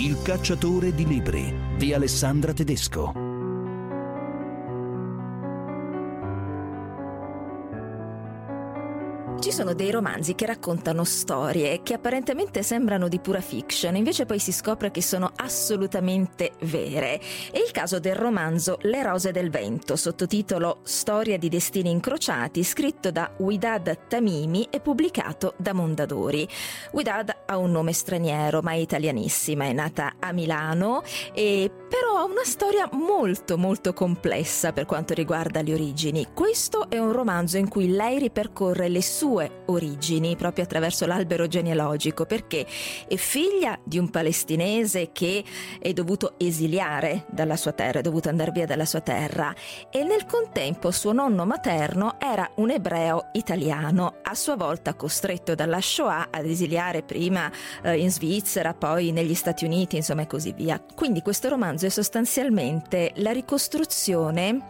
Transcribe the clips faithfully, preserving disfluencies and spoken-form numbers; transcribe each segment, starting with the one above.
Il cacciatore di libri di Alessandra Tedesco. Ci sono dei romanzi che raccontano storie che apparentemente sembrano di pura fiction, invece poi si scopre che sono assolutamente vere. È il caso del romanzo Le rose del vento, sottotitolo Storia di destini incrociati, scritto da Wadad Tamimi e pubblicato da Mondadori. Wadad ha un nome straniero, ma è italianissima, è nata a Milano, e però ha una storia molto molto complessa per quanto riguarda le origini. Questo è un romanzo in cui lei ripercorre le sue origini proprio attraverso l'albero genealogico, perché è figlia di un palestinese che è dovuto esiliare dalla sua terra, è dovuto andare via dalla sua terra, e nel contempo suo nonno materno era un ebreo italiano, a sua volta costretto dalla Shoah ad esiliare prima eh, in Svizzera, poi negli Stati Uniti, insomma, e così via. Quindi questo romanzo è sostanzialmente la ricostruzione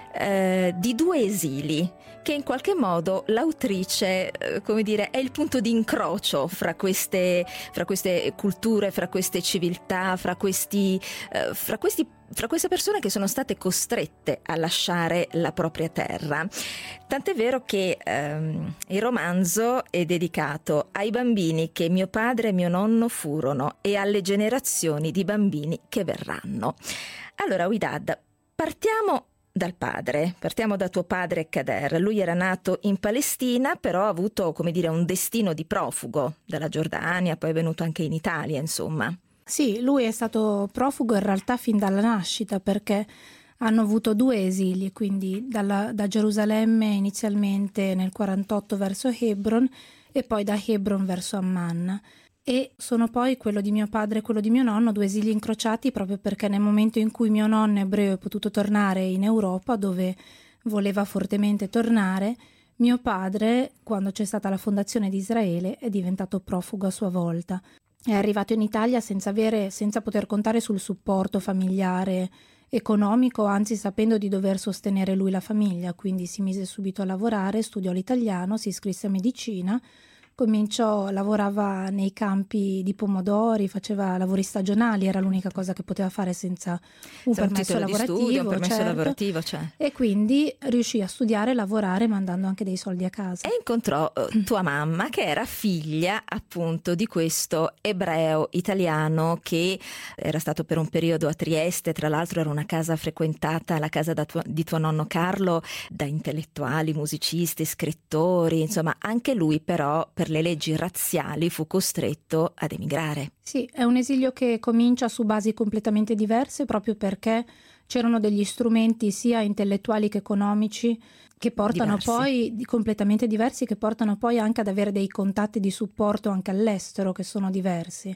eh, di due esili che in qualche modo l'autrice, eh, come dire, è il punto di incrocio fra queste, fra queste culture, fra queste civiltà, fra questi, eh, fra questi fra queste persone che sono state costrette a lasciare la propria terra. Tant'è vero che ehm, il romanzo è dedicato ai bambini che mio padre e mio nonno furono e alle generazioni di bambini che verranno. Allora, Wadad, partiamo dal padre, partiamo da tuo padre Kader. Lui era nato in Palestina, però ha avuto, come dire, un destino di profugo dalla Giordania, poi è venuto anche in Italia, insomma. Sì, lui è stato profugo in realtà fin dalla nascita, perché hanno avuto due esili, quindi dalla, da Gerusalemme inizialmente nel quarantotto verso Hebron e poi da Hebron verso Amman. E sono poi quello di mio padre e quello di mio nonno, due esili incrociati, proprio perché nel momento in cui mio nonno ebreo è potuto tornare in Europa, dove voleva fortemente tornare, mio padre, quando c'è stata la fondazione di Israele, è diventato profugo a sua volta. È arrivato in Italia senza avere, senza poter contare sul supporto familiare economico, anzi sapendo di dover sostenere lui la famiglia, quindi si mise subito a lavorare, studiò l'italiano, si iscrisse a medicina, cominciò, lavorava nei campi di pomodori, faceva lavori stagionali, era l'unica cosa che poteva fare senza un Senza permesso un lavorativo, di studio, un permesso certo. lavorativo, cioè. E quindi riuscì a studiare e lavorare mandando anche dei soldi a casa. E incontrò uh, tua mamma, che era figlia appunto di questo ebreo italiano che era stato per un periodo a Trieste. Tra l'altro era una casa frequentata, la casa da tuo, di tuo nonno Carlo, da intellettuali, musicisti, scrittori, insomma anche lui però per le leggi razziali fu costretto ad emigrare. Sì, è un esilio che comincia su basi completamente diverse, proprio perché c'erano degli strumenti sia intellettuali che economici che portano diversi. poi completamente diversi, che portano poi anche ad avere dei contatti di supporto anche all'estero che sono diversi.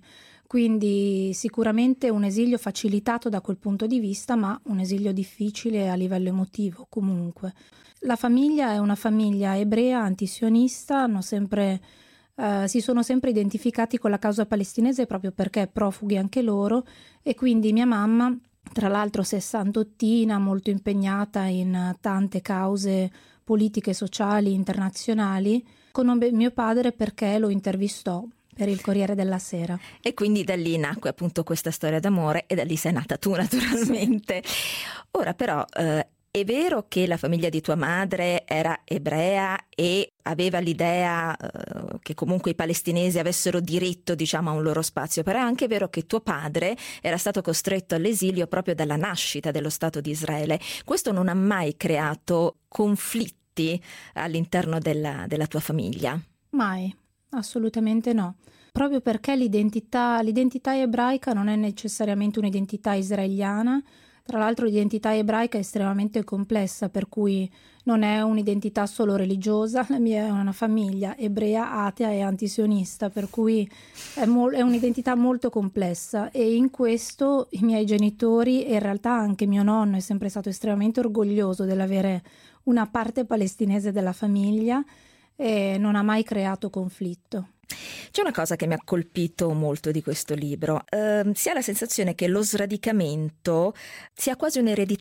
Quindi sicuramente un esilio facilitato da quel punto di vista, ma un esilio difficile a livello emotivo comunque. La famiglia è una famiglia ebrea antisionista, hanno sempre Uh, si sono sempre identificati con la causa palestinese proprio perché profughi anche loro, e quindi mia mamma, tra l'altro sessantottina, molto impegnata in tante cause politiche e sociali internazionali, conobbe mio padre perché lo intervistò per il Corriere della Sera. E quindi da lì nacque appunto questa storia d'amore e da lì sei nata tu, naturalmente. Ora però eh, è vero che la famiglia di tua madre era ebrea e aveva l'idea eh, che comunque i palestinesi avessero diritto, diciamo, a un loro spazio, però è anche vero che tuo padre era stato costretto all'esilio proprio dalla nascita dello Stato di Israele. Questo non ha mai creato conflitti all'interno della, della tua famiglia? Mai, assolutamente no. Proprio perché l'identità, l'identità ebraica non è necessariamente un'identità israeliana. Tra l'altro l'identità ebraica è estremamente complessa, per cui non è un'identità solo religiosa. La mia è una famiglia ebrea, atea e antisionista, per cui è, mo- è un'identità molto complessa, e in questo i miei genitori e in realtà anche mio nonno è sempre stato estremamente orgoglioso dell'avere una parte palestinese della famiglia e non ha mai creato conflitto. C'è una cosa che mi ha colpito molto di questo libro, eh, si ha la sensazione che lo sradicamento sia quasi un'eredità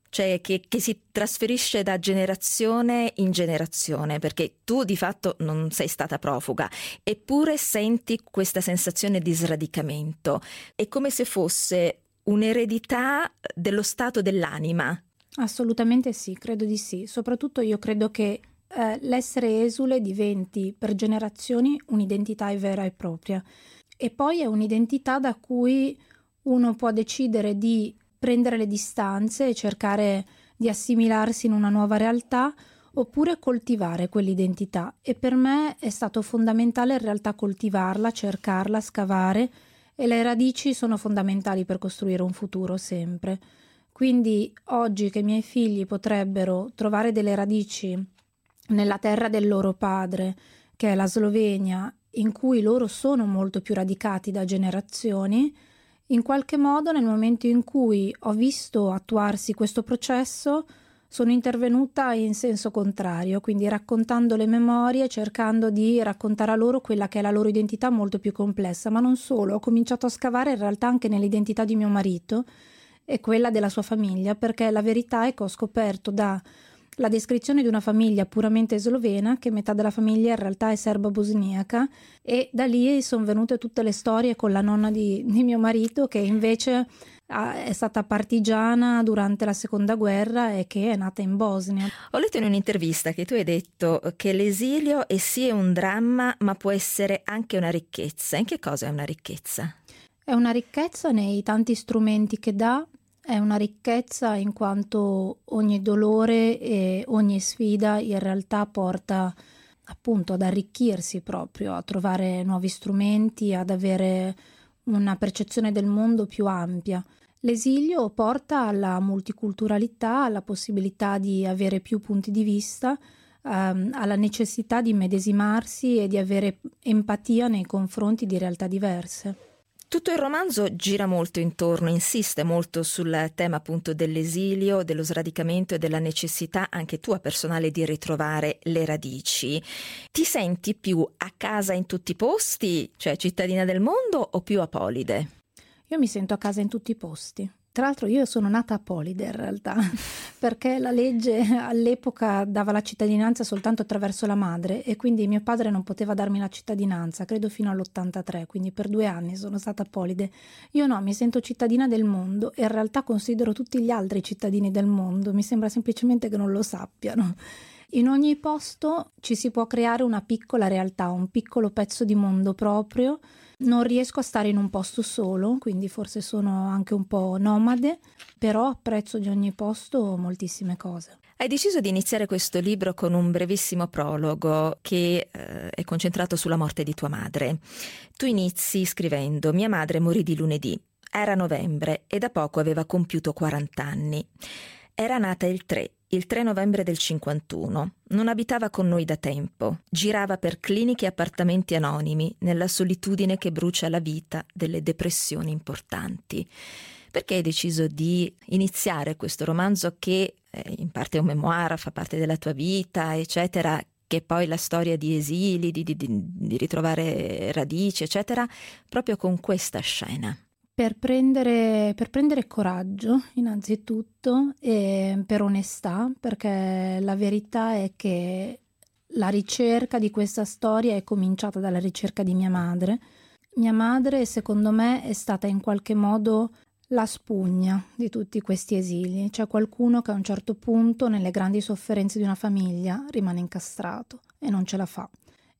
cioè che, che si trasferisce da generazione in generazione, perché tu di fatto non sei stata profuga, eppure senti questa sensazione di sradicamento. È come se fosse un'eredità dello stato dell'anima. Assolutamente sì, credo di sì. Soprattutto io credo che eh, l'essere esule diventi per generazioni un'identità vera e propria. E poi è un'identità da cui uno può decidere di prendere le distanze e cercare di assimilarsi in una nuova realtà, oppure coltivare quell'identità. E per me è stato fondamentale in realtà coltivarla, cercarla, scavare, e le radici sono fondamentali per costruire un futuro sempre. Quindi oggi che i miei figli potrebbero trovare delle radici nella terra del loro padre, che è la Slovenia, in cui loro sono molto più radicati da generazioni, in qualche modo nel momento in cui ho visto attuarsi questo processo sono intervenuta in senso contrario, quindi raccontando le memorie, cercando di raccontare a loro quella che è la loro identità molto più complessa, ma non solo, ho cominciato a scavare in realtà anche nell'identità di mio marito e quella della sua famiglia, perché la verità è che ho scoperto da la descrizione di una famiglia puramente slovena che metà della famiglia in realtà è serbo-bosniaca, e da lì sono venute tutte le storie con la nonna di, di mio marito, che invece ah, è stata partigiana durante la seconda guerra e che è nata in Bosnia. Ho letto in un'intervista che tu hai detto che l'esilio è sì un dramma, ma può essere anche una ricchezza. In che cosa è una ricchezza? È una ricchezza nei tanti strumenti che dà. È una ricchezza in quanto ogni dolore e ogni sfida in realtà porta appunto ad arricchirsi proprio, a trovare nuovi strumenti, ad avere una percezione del mondo più ampia. L'esilio porta alla multiculturalità, alla possibilità di avere più punti di vista, ehm, alla necessità di medesimarsi e di avere empatia nei confronti di realtà diverse. Tutto il romanzo gira molto intorno, insiste molto sul tema appunto dell'esilio, dello sradicamento e della necessità anche tua personale di ritrovare le radici. Ti senti più a casa in tutti i posti, cioè cittadina del mondo, o più apolide? Io mi sento a casa in tutti i posti. Tra l'altro io sono nata apolide in realtà, perché la legge all'epoca dava la cittadinanza soltanto attraverso la madre, e quindi mio padre non poteva darmi la cittadinanza, credo fino all'ottantatré, quindi per due anni sono stata apolide. Io no, mi sento cittadina del mondo e in realtà considero tutti gli altri cittadini del mondo, mi sembra semplicemente che non lo sappiano. In ogni posto ci si può creare una piccola realtà, un piccolo pezzo di mondo proprio. Non riesco a stare in un posto solo, quindi forse sono anche un po' nomade, però apprezzo di ogni posto moltissime cose. Hai deciso di iniziare questo libro con un brevissimo prologo che eh, è concentrato sulla morte di tua madre. Tu inizi scrivendo: mia madre morì di lunedì, era novembre e da poco aveva compiuto quaranta anni. Era nata il tre, il tre novembre del cinquantuno. Non abitava con noi da tempo. Girava per cliniche e appartamenti anonimi nella solitudine che brucia la vita delle depressioni importanti. Perché hai deciso di iniziare questo romanzo che eh, in parte è un memoir, fa parte della tua vita, eccetera, che è poi la storia di esili, di, di, di ritrovare radici, eccetera, proprio con questa scena? Per prendere, per prendere coraggio innanzitutto, e per onestà, perché la verità è che la ricerca di questa storia è cominciata dalla ricerca di mia madre. Mia madre, secondo me, è stata in qualche modo la spugna di tutti questi esili. C'è qualcuno che a un certo punto, nelle grandi sofferenze di una famiglia, rimane incastrato e non ce la fa.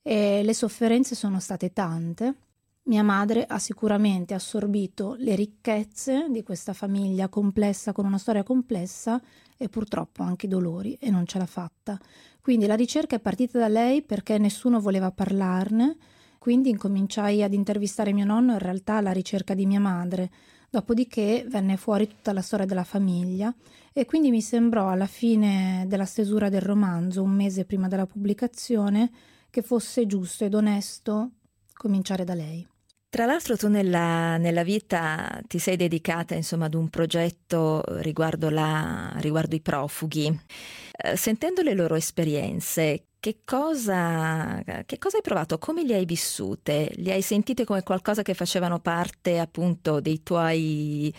E le sofferenze sono state tante. Mia madre ha sicuramente assorbito le ricchezze di questa famiglia complessa, con una storia complessa, e purtroppo anche i dolori, e non ce l'ha fatta. Quindi la ricerca è partita da lei perché nessuno voleva parlarne, quindi incominciai ad intervistare mio nonno in realtà alla ricerca di mia madre. Dopodiché venne fuori tutta la storia della famiglia, e quindi mi sembrò alla fine della stesura del romanzo, un mese prima della pubblicazione, che fosse giusto ed onesto cominciare da lei. Tra l'altro tu nella, nella vita ti sei dedicata insomma ad un progetto riguardo, la, riguardo i profughi. Eh, sentendo le loro esperienze, che cosa, che cosa hai provato? Come li hai vissute? Li hai sentite come qualcosa che facevano parte appunto dei tuoi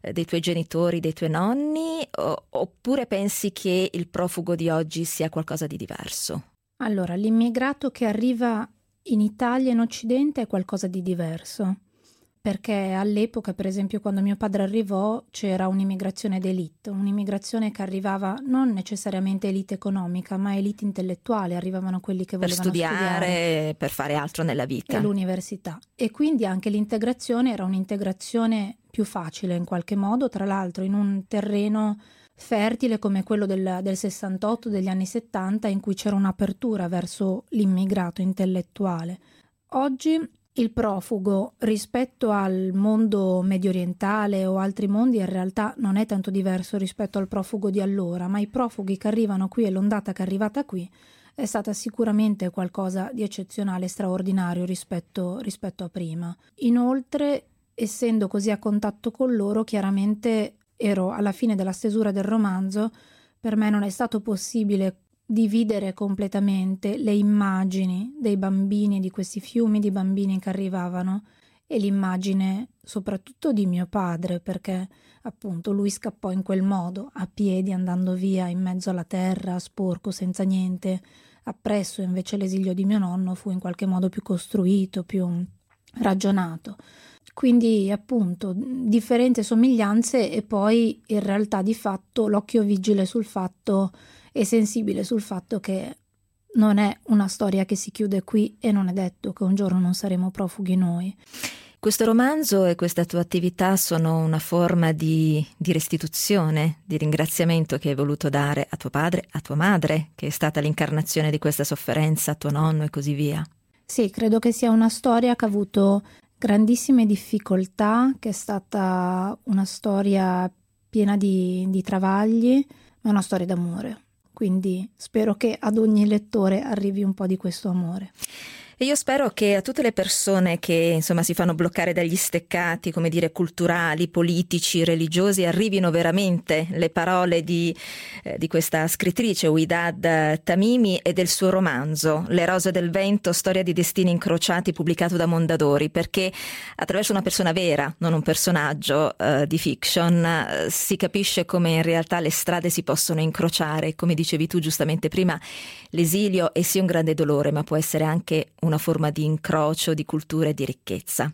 eh, dei tuoi genitori, dei tuoi nonni, o, oppure pensi che il profugo di oggi sia qualcosa di diverso? Allora, l'immigrato che arriva in Italia e in Occidente è qualcosa di diverso, perché all'epoca, per esempio, quando mio padre arrivò, c'era un'immigrazione d'élite, un'immigrazione che arrivava non necessariamente elite economica, ma elite intellettuale, arrivavano quelli che per volevano studiare, studiare, per fare altro nella vita. E l'università. E quindi anche l'integrazione era un'integrazione più facile in qualche modo, tra l'altro in un terreno fertile come quello del, del sessantotto, degli anni settanta, in cui c'era un'apertura verso l'immigrato intellettuale. Oggi il profugo rispetto al mondo medio orientale o altri mondi in realtà non è tanto diverso rispetto al profugo di allora, ma i profughi che arrivano qui e l'ondata che è arrivata qui è stata sicuramente qualcosa di eccezionale, straordinario rispetto, rispetto a prima. Inoltre, essendo così a contatto con loro, chiaramente ero alla fine della stesura del romanzo, per me non è stato possibile dividere completamente le immagini dei bambini, di questi fiumi di bambini che arrivavano, e l'immagine soprattutto di mio padre, perché appunto lui scappò in quel modo, a piedi, andando via in mezzo alla terra, sporco, senza niente. Appresso invece l'esilio di mio nonno fu in qualche modo più costruito, più ragionato. Quindi appunto differenze e somiglianze, e poi in realtà di fatto l'occhio vigile sul fatto e sensibile sul fatto che non è una storia che si chiude qui e non è detto che un giorno non saremo profughi noi. Questo romanzo e questa tua attività sono una forma di, di restituzione, di ringraziamento che hai voluto dare a tuo padre, a tua madre, che è stata l'incarnazione di questa sofferenza, a tuo nonno e così via. Sì, credo che sia una storia che ha avuto grandissime difficoltà, che è stata una storia piena di, di travagli, ma una storia d'amore. Quindi spero che ad ogni lettore arrivi un po' di questo amore. E io spero che a tutte le persone che insomma si fanno bloccare dagli steccati, come dire, culturali, politici, religiosi, arrivino veramente le parole di, eh, di questa scrittrice Ouidad Tamimi e del suo romanzo Le rose del vento, storia di destini incrociati, pubblicato da Mondadori, perché attraverso una persona vera, non un personaggio eh, di fiction, eh, si capisce come in realtà le strade si possono incrociare. Come dicevi tu giustamente prima, l'esilio è sì un grande dolore, ma può essere anche una forma di incrocio di cultura e di ricchezza.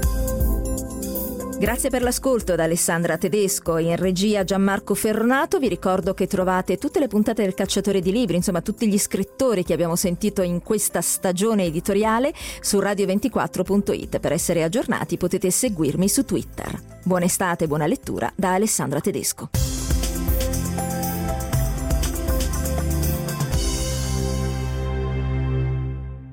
Grazie per l'ascolto da Alessandra Tedesco, in regia Gianmarco Ferronato. Vi ricordo che trovate tutte le puntate del Cacciatore di Libri, insomma tutti gli scrittori che abbiamo sentito in questa stagione editoriale su radio ventiquattro punto it. Per essere aggiornati potete seguirmi su Twitter. Buona estate e buona lettura da Alessandra Tedesco.